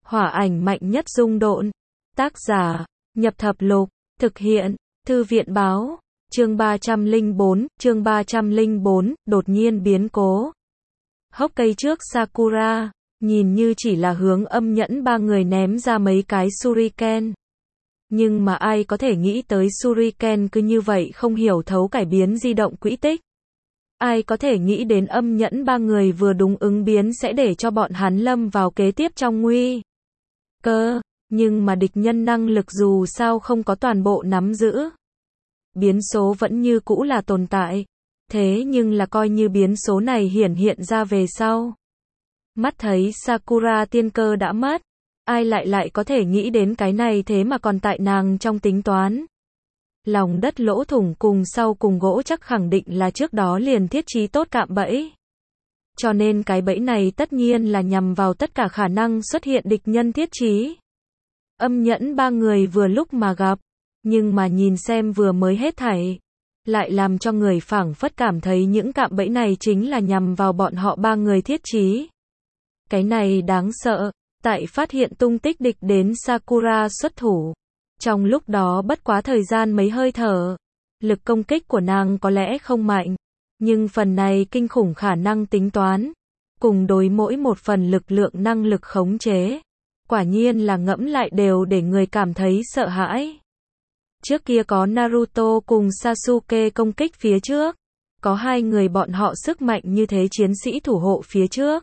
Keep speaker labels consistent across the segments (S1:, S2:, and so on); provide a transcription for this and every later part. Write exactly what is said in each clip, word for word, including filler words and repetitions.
S1: Hỏa ảnh mạnh nhất dung độn. Tác giả, Nhập Thập Lục. Thực hiện, Thư viện báo. Chương ba trăm lẻ bốn, chương ba trăm lẻ bốn, đột nhiên biến cố. Hốc cây trước Sakura, nhìn như chỉ là hướng âm nhẫn ba người ném ra mấy cái shuriken. Nhưng mà ai có thể nghĩ tới shuriken cứ như vậy không hiểu thấu cải biến di động quỹ tích. Ai có thể nghĩ đến âm nhẫn ba người vừa đúng ứng biến sẽ để cho bọn hắn lâm vào kế tiếp trong nguy cơ, nhưng mà địch nhân năng lực dù sao không có toàn bộ nắm giữ. Biến số vẫn như cũ là tồn tại, thế nhưng là coi như biến số này hiển hiện ra về sau. Mắt thấy Sakura tiên cơ đã mất, ai lại lại có thể nghĩ đến cái này thế mà còn tại nàng trong tính toán. Lòng đất lỗ thủng cùng sau cùng gỗ chắc khẳng định là trước đó liền thiết trí tốt cạm bẫy. Cho nên cái bẫy này tất nhiên là nhằm vào tất cả khả năng xuất hiện địch nhân thiết trí. Âm nhẫn ba người vừa lúc mà gặp, nhưng mà nhìn xem vừa mới hết thảy, lại làm cho người phảng phất cảm thấy những cạm bẫy này chính là nhằm vào bọn họ ba người thiết trí. Cái này đáng sợ, tại phát hiện tung tích địch đến Sakura xuất thủ. Trong lúc đó bất quá thời gian mấy hơi thở, lực công kích của nàng có lẽ không mạnh, nhưng phần này kinh khủng khả năng tính toán, cùng đối mỗi một phần lực lượng năng lực khống chế, quả nhiên là ngẫm lại đều để người cảm thấy sợ hãi. Trước kia có Naruto cùng Sasuke công kích phía trước, có hai người bọn họ sức mạnh như thế chiến sĩ thủ hộ phía trước.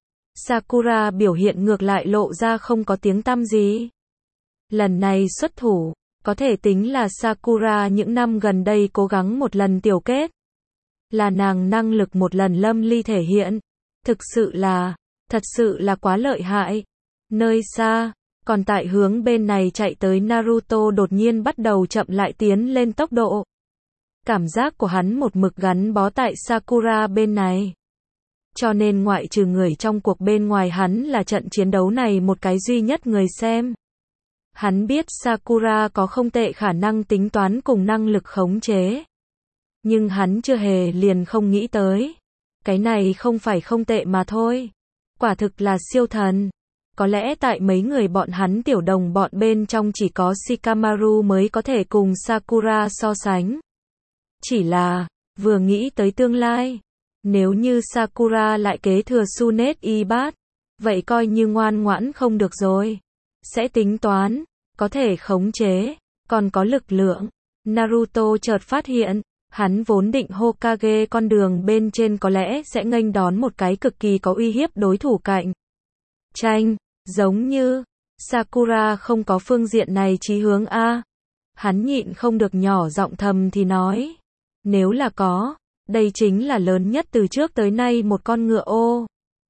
S1: Sakura biểu hiện ngược lại lộ ra không có tiếng tăm gì. Lần này xuất thủ, có thể tính là Sakura những năm gần đây cố gắng một lần tiểu kết. Là nàng năng lực một lần lâm ly thể hiện. Thực sự là, thật sự là quá lợi hại. Nơi xa, còn tại hướng bên này chạy tới Naruto đột nhiên bắt đầu chậm lại tiến lên tốc độ. Cảm giác của hắn một mực gắn bó tại Sakura bên này. Cho nên ngoại trừ người trong cuộc bên ngoài hắn là trận chiến đấu này một cái duy nhất người xem. Hắn biết Sakura có không tệ khả năng tính toán cùng năng lực khống chế. Nhưng hắn chưa hề liền không nghĩ tới. Cái này không phải không tệ mà thôi. Quả thực là siêu thần. Có lẽ tại mấy người bọn hắn tiểu đồng bọn bên trong chỉ có Shikamaru mới có thể cùng Sakura so sánh. Chỉ là, vừa nghĩ tới tương lai, nếu như Sakura lại kế thừa Tsunade Ibat, vậy coi như ngoan ngoãn không được rồi. Sẽ tính toán, có thể khống chế, còn có lực lượng. Naruto chợt phát hiện, hắn vốn định Hokage con đường bên trên có lẽ sẽ nghênh đón một cái cực kỳ có uy hiếp đối thủ cạnh tranh, giống như Sakura không có phương diện này chí hướng a. Hắn nhịn không được nhỏ giọng thầm thì nói, nếu là có, đây chính là lớn nhất từ trước tới nay một con ngựa ô.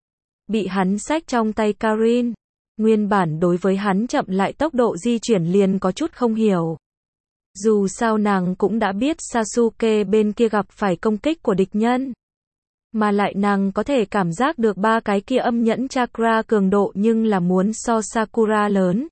S1: Bị hắn xách trong tay Karin. Nguyên bản đối với hắn chậm lại tốc độ di chuyển liền có chút không hiểu. Dù sao nàng cũng đã biết Sasuke bên kia gặp phải công kích của địch nhân. Mà lại nàng có thể cảm giác được ba cái kia âm nhẫn chakra cường độ nhưng là muốn so Sakura lớn.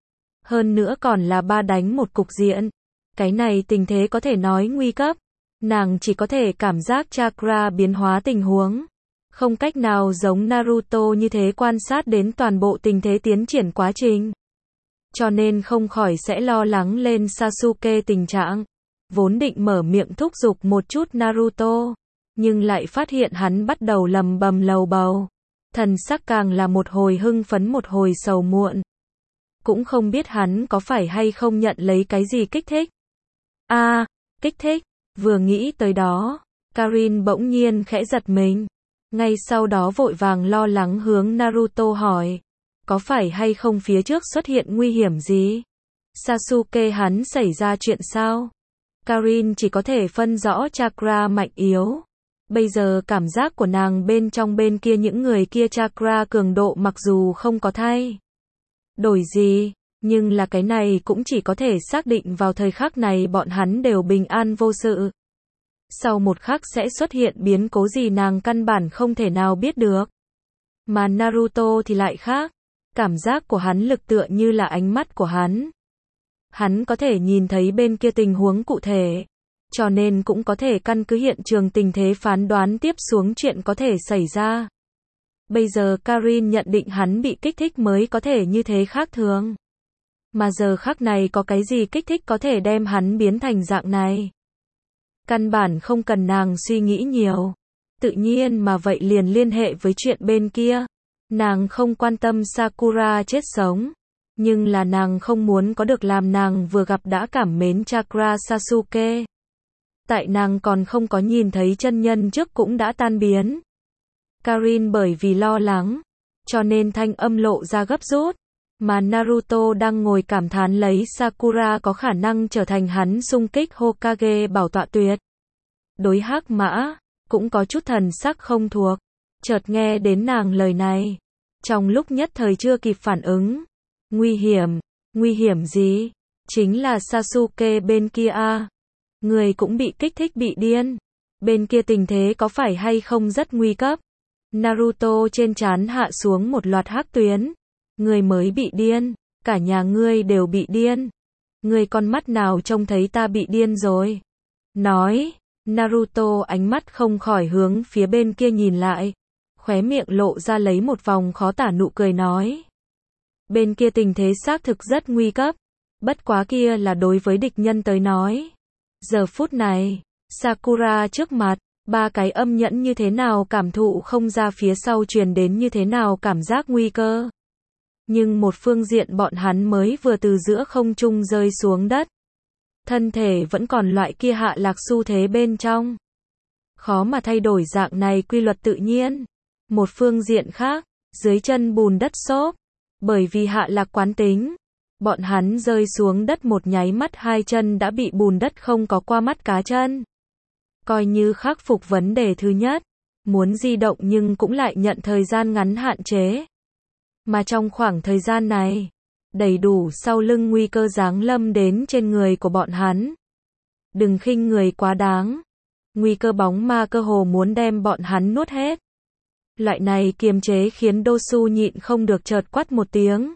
S1: Hơn nữa còn là ba đánh một cục diện. Cái này tình thế có thể nói nguy cấp. Nàng chỉ có thể cảm giác chakra biến hóa tình huống. Không cách nào giống Naruto như thế quan sát đến toàn bộ tình thế tiến triển quá trình. Cho nên không khỏi sẽ lo lắng lên Sasuke tình trạng. Vốn định mở miệng thúc giục một chút Naruto, nhưng lại phát hiện hắn bắt đầu lầm bầm lầu bầu. Thần sắc càng là một hồi hưng phấn một hồi sầu muộn. Cũng không biết hắn có phải hay không nhận lấy cái gì kích thích. A, à, kích thích, vừa nghĩ tới đó, Karin bỗng nhiên khẽ giật mình. Ngay sau đó vội vàng lo lắng hướng Naruto hỏi, có phải hay không phía trước xuất hiện nguy hiểm gì? Sasuke hắn xảy ra chuyện sao? Karin chỉ có thể phân rõ chakra mạnh yếu. Bây giờ cảm giác của nàng bên trong bên kia những người kia chakra cường độ mặc dù không có thay đổi gì, nhưng là cái này cũng chỉ có thể xác định vào thời khắc này bọn hắn đều bình an vô sự. Sau một khắc sẽ xuất hiện biến cố gì nàng căn bản không thể nào biết được. Mà Naruto thì lại khác. Cảm giác của hắn lực tựa như là ánh mắt của hắn. Hắn có thể nhìn thấy bên kia tình huống cụ thể. Cho nên cũng có thể căn cứ hiện trường tình thế phán đoán tiếp xuống chuyện có thể xảy ra. Bây giờ Karin nhận định hắn bị kích thích mới có thể như thế khác thường. Mà giờ khắc này có cái gì kích thích có thể đem hắn biến thành dạng này? Căn bản không cần nàng suy nghĩ nhiều. Tự nhiên mà vậy liền liên hệ với chuyện bên kia. Nàng không quan tâm Sakura chết sống. Nhưng là nàng không muốn có được làm nàng vừa gặp đã cảm mến Chakra Sasuke. Tại nàng còn không có nhìn thấy chân nhân trước cũng đã tan biến. Karin bởi vì lo lắng, cho nên thanh âm lộ ra gấp rút. Mà Naruto đang ngồi cảm thán lấy Sakura có khả năng trở thành hắn xung kích Hokage bảo tọa tuyệt. Đối Hắc Mã, cũng có chút thần sắc không thuộc. Chợt nghe đến nàng lời này. Trong lúc nhất thời chưa kịp phản ứng. Nguy hiểm, nguy hiểm gì? Chính là Sasuke bên kia a. Người cũng bị kích thích bị điên. Bên kia tình thế có phải hay không rất nguy cấp? Naruto trên trán hạ xuống một loạt hắc tuyến. Người mới bị điên, cả nhà ngươi đều bị điên. Người con mắt nào trông thấy ta bị điên rồi? Nói, Naruto ánh mắt không khỏi hướng phía bên kia nhìn lại. Khóe miệng lộ ra lấy một vòng khó tả nụ cười nói. Bên kia tình thế xác thực rất nguy cấp. Bất quá kia là đối với địch nhân tới nói. Giờ phút này, Sakura trước mặt, ba cái âm nhẫn như thế nào cảm thụ không ra phía sau truyền đến như thế nào cảm giác nguy cơ. Nhưng một phương diện bọn hắn mới vừa từ giữa không trung rơi xuống đất. Thân thể vẫn còn loại kia hạ lạc xu thế bên trong. Khó mà thay đổi dạng này quy luật tự nhiên. Một phương diện khác, dưới chân bùn đất xốp. Bởi vì hạ lạc quán tính. Bọn hắn rơi xuống đất một nháy mắt hai chân đã bị bùn đất không có qua mắt cá chân. Coi như khắc phục vấn đề thứ nhất. Muốn di động nhưng cũng lại nhận thời gian ngắn hạn chế. Mà trong khoảng thời gian này, đầy đủ sau lưng nguy cơ giáng lâm đến trên người của bọn hắn. Đừng khinh người quá đáng. Nguy cơ bóng ma cơ hồ muốn đem bọn hắn nuốt hết. Loại này kiềm chế khiến Dosu nhịn không được chợt quát một tiếng.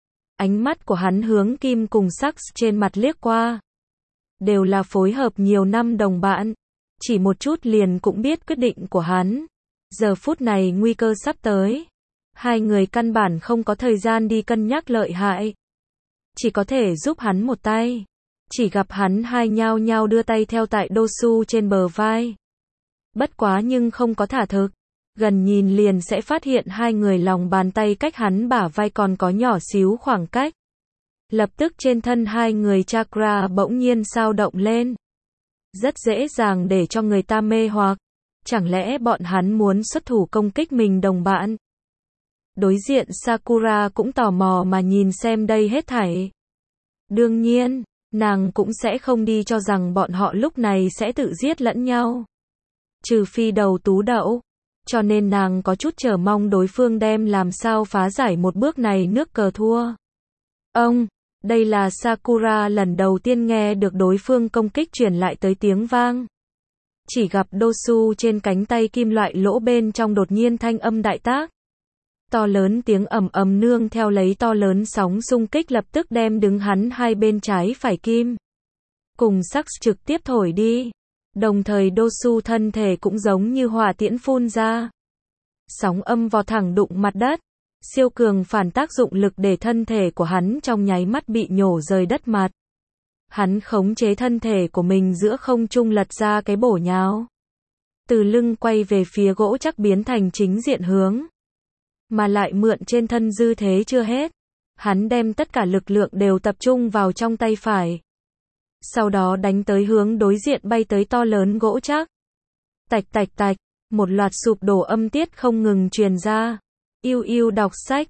S1: Ánh mắt của hắn hướng Kim cùng Sax trên mặt liếc qua. Đều là phối hợp nhiều năm đồng bạn. Chỉ một chút liền cũng biết quyết định của hắn. Giờ phút này nguy cơ sắp tới. Hai người căn bản không có thời gian đi cân nhắc lợi hại. Chỉ có thể giúp hắn một tay. Chỉ gặp hắn hai nhao nhao đưa tay theo tại Dosu trên bờ vai. Bất quá nhưng không có thả thực. Gần nhìn liền sẽ phát hiện hai người lòng bàn tay cách hắn bả vai còn có nhỏ xíu khoảng cách. Lập tức trên thân hai người chakra bỗng nhiên sao động lên. Rất dễ dàng để cho người ta mê hoặc. Chẳng lẽ bọn hắn muốn xuất thủ công kích mình đồng bạn? Đối diện Sakura cũng tò mò mà nhìn xem đây hết thảy. Đương nhiên, nàng cũng sẽ không đi cho rằng bọn họ lúc này sẽ tự giết lẫn nhau. Trừ phi đầu tú đậu. Cho nên nàng có chút chờ mong đối phương đem làm sao phá giải một bước này nước cờ thua. Ông, đây là Sakura lần đầu tiên nghe được đối phương công kích truyền lại tới tiếng vang. Chỉ gặp Dosu trên cánh tay kim loại lỗ bên trong đột nhiên thanh âm đại tác. To lớn tiếng ầm ầm nương theo lấy to lớn sóng xung kích lập tức đem đứng hắn hai bên trái phải kim. Cùng Sax trực tiếp thổi đi. Đồng thời Dosu thân thể cũng giống như hỏa tiễn phun ra. Sóng âm vọt thẳng đụng mặt đất. Siêu cường phản tác dụng lực để thân thể của hắn trong nháy mắt bị nhổ rời đất mặt. Hắn khống chế thân thể của mình giữa không trung lật ra cái bổ nhào. Từ lưng quay về phía gỗ chắc biến thành chính diện hướng. Mà lại mượn trên thân dư thế chưa hết. Hắn đem tất cả lực lượng đều tập trung vào trong tay phải. Sau đó đánh tới hướng đối diện bay tới to lớn gỗ chắc. Tạch tạch tạch, một loạt sụp đổ âm tiết không ngừng truyền ra. Yêu yêu đọc sách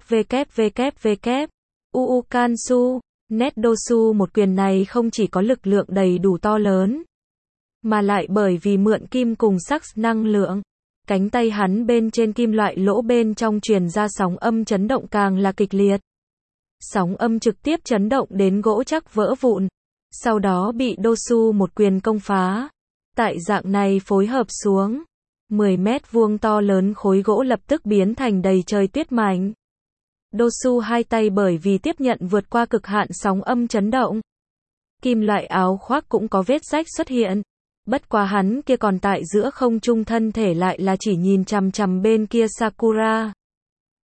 S1: www. Uu Kansu, Net Dosu một quyền này không chỉ có lực lượng đầy đủ to lớn. Mà lại bởi vì mượn kim cùng Sax năng lượng. Cánh tay hắn bên trên kim loại lỗ bên trong truyền ra sóng âm chấn động càng là kịch liệt. Sóng âm trực tiếp chấn động đến gỗ chắc vỡ vụn. Sau đó bị Dosu một quyền công phá. Tại dạng này phối hợp xuống. mười mét vuông to lớn khối gỗ lập tức biến thành đầy trời tuyết mảnh. Dosu hai tay bởi vì tiếp nhận vượt qua cực hạn sóng âm chấn động. Kim loại áo khoác cũng có vết rách xuất hiện. Bất quá hắn kia còn tại giữa không trung thân thể lại là chỉ nhìn chằm chằm bên kia Sakura.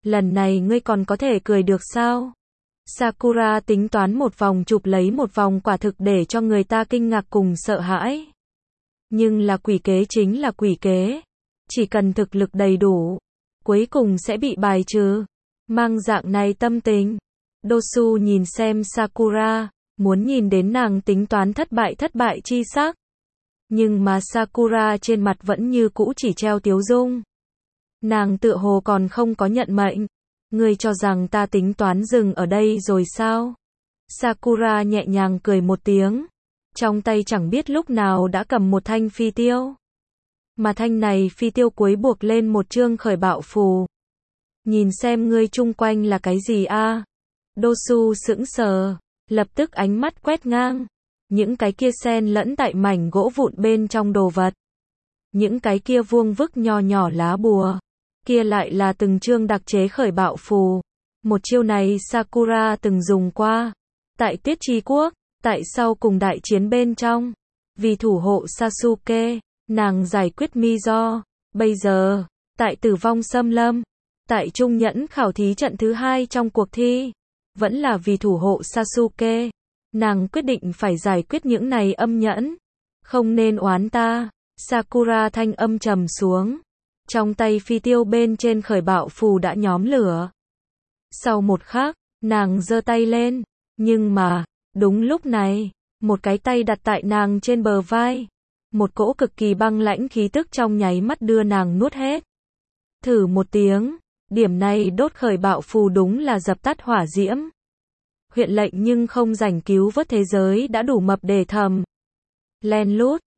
S1: Lần này ngươi còn có thể cười được sao? Sakura tính toán một vòng chụp lấy một vòng quả thực để cho người ta kinh ngạc cùng sợ hãi. Nhưng là quỷ kế chính là quỷ kế. Chỉ cần thực lực đầy đủ, cuối cùng sẽ bị bài trừ. Mang dạng này tâm tình, Dosu nhìn xem Sakura, muốn nhìn đến nàng tính toán thất bại thất bại chi sắc. Nhưng mà Sakura trên mặt vẫn như cũ chỉ treo tiếu dung. Nàng tựa hồ còn không có nhận mệnh. Ngươi cho rằng ta tính toán dừng ở đây rồi sao? Sakura nhẹ nhàng cười một tiếng. Trong tay chẳng biết lúc nào đã cầm một thanh phi tiêu. Mà thanh này phi tiêu cuối buộc lên một chương khởi bạo phù. Nhìn xem ngươi chung quanh là cái gì a? Dosu sững sờ, lập tức ánh mắt quét ngang. Những cái kia xen lẫn tại mảnh gỗ vụn bên trong đồ vật. Những cái kia vuông vức nho nhỏ lá bùa. Kia lại là từng chương đặc chế khởi bạo phù. Một chiêu này Sakura từng dùng qua. Tại Tuyết Chi Quốc, tại sau cùng đại chiến bên trong. Vì thủ hộ Sasuke, nàng giải quyết Mizo. Bây giờ, tại Tử Vong Xâm Lâm, tại Trung Nhẫn khảo thí trận thứ hai trong cuộc thi, vẫn là vì thủ hộ Sasuke. Nàng quyết định phải giải quyết những này âm nhẫn. Không nên oán ta. Sakura thanh âm trầm xuống. Trong tay phi tiêu bên trên khởi bạo phù đã nhóm lửa. Sau một khắc, nàng giơ tay lên. Nhưng mà, đúng lúc này, một cái tay đặt tại nàng trên bờ vai. Một cỗ cực kỳ băng lãnh khí tức trong nháy mắt đưa nàng nuốt hết. Thử một tiếng, điểm này đốt khởi bạo phù đúng là dập tắt hỏa diễm. Huyện lệnh nhưng không rảnh cứu vớt thế giới đã đủ mập để thầm. Len lút,